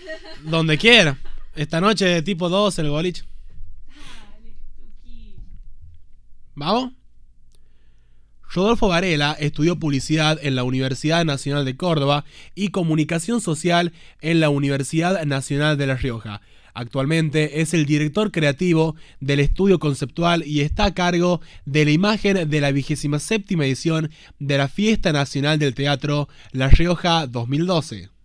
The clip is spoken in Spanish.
Donde quiera. Esta noche, tipo 2, el boliche. ¿Vamos? Rodolfo Varela estudió publicidad en la Universidad Nacional de Córdoba y comunicación social en la Universidad Nacional de La Rioja. Actualmente es el director creativo del estudio conceptual y está a cargo de la imagen de la 27ª edición de la Fiesta Nacional del Teatro La Rioja 2012.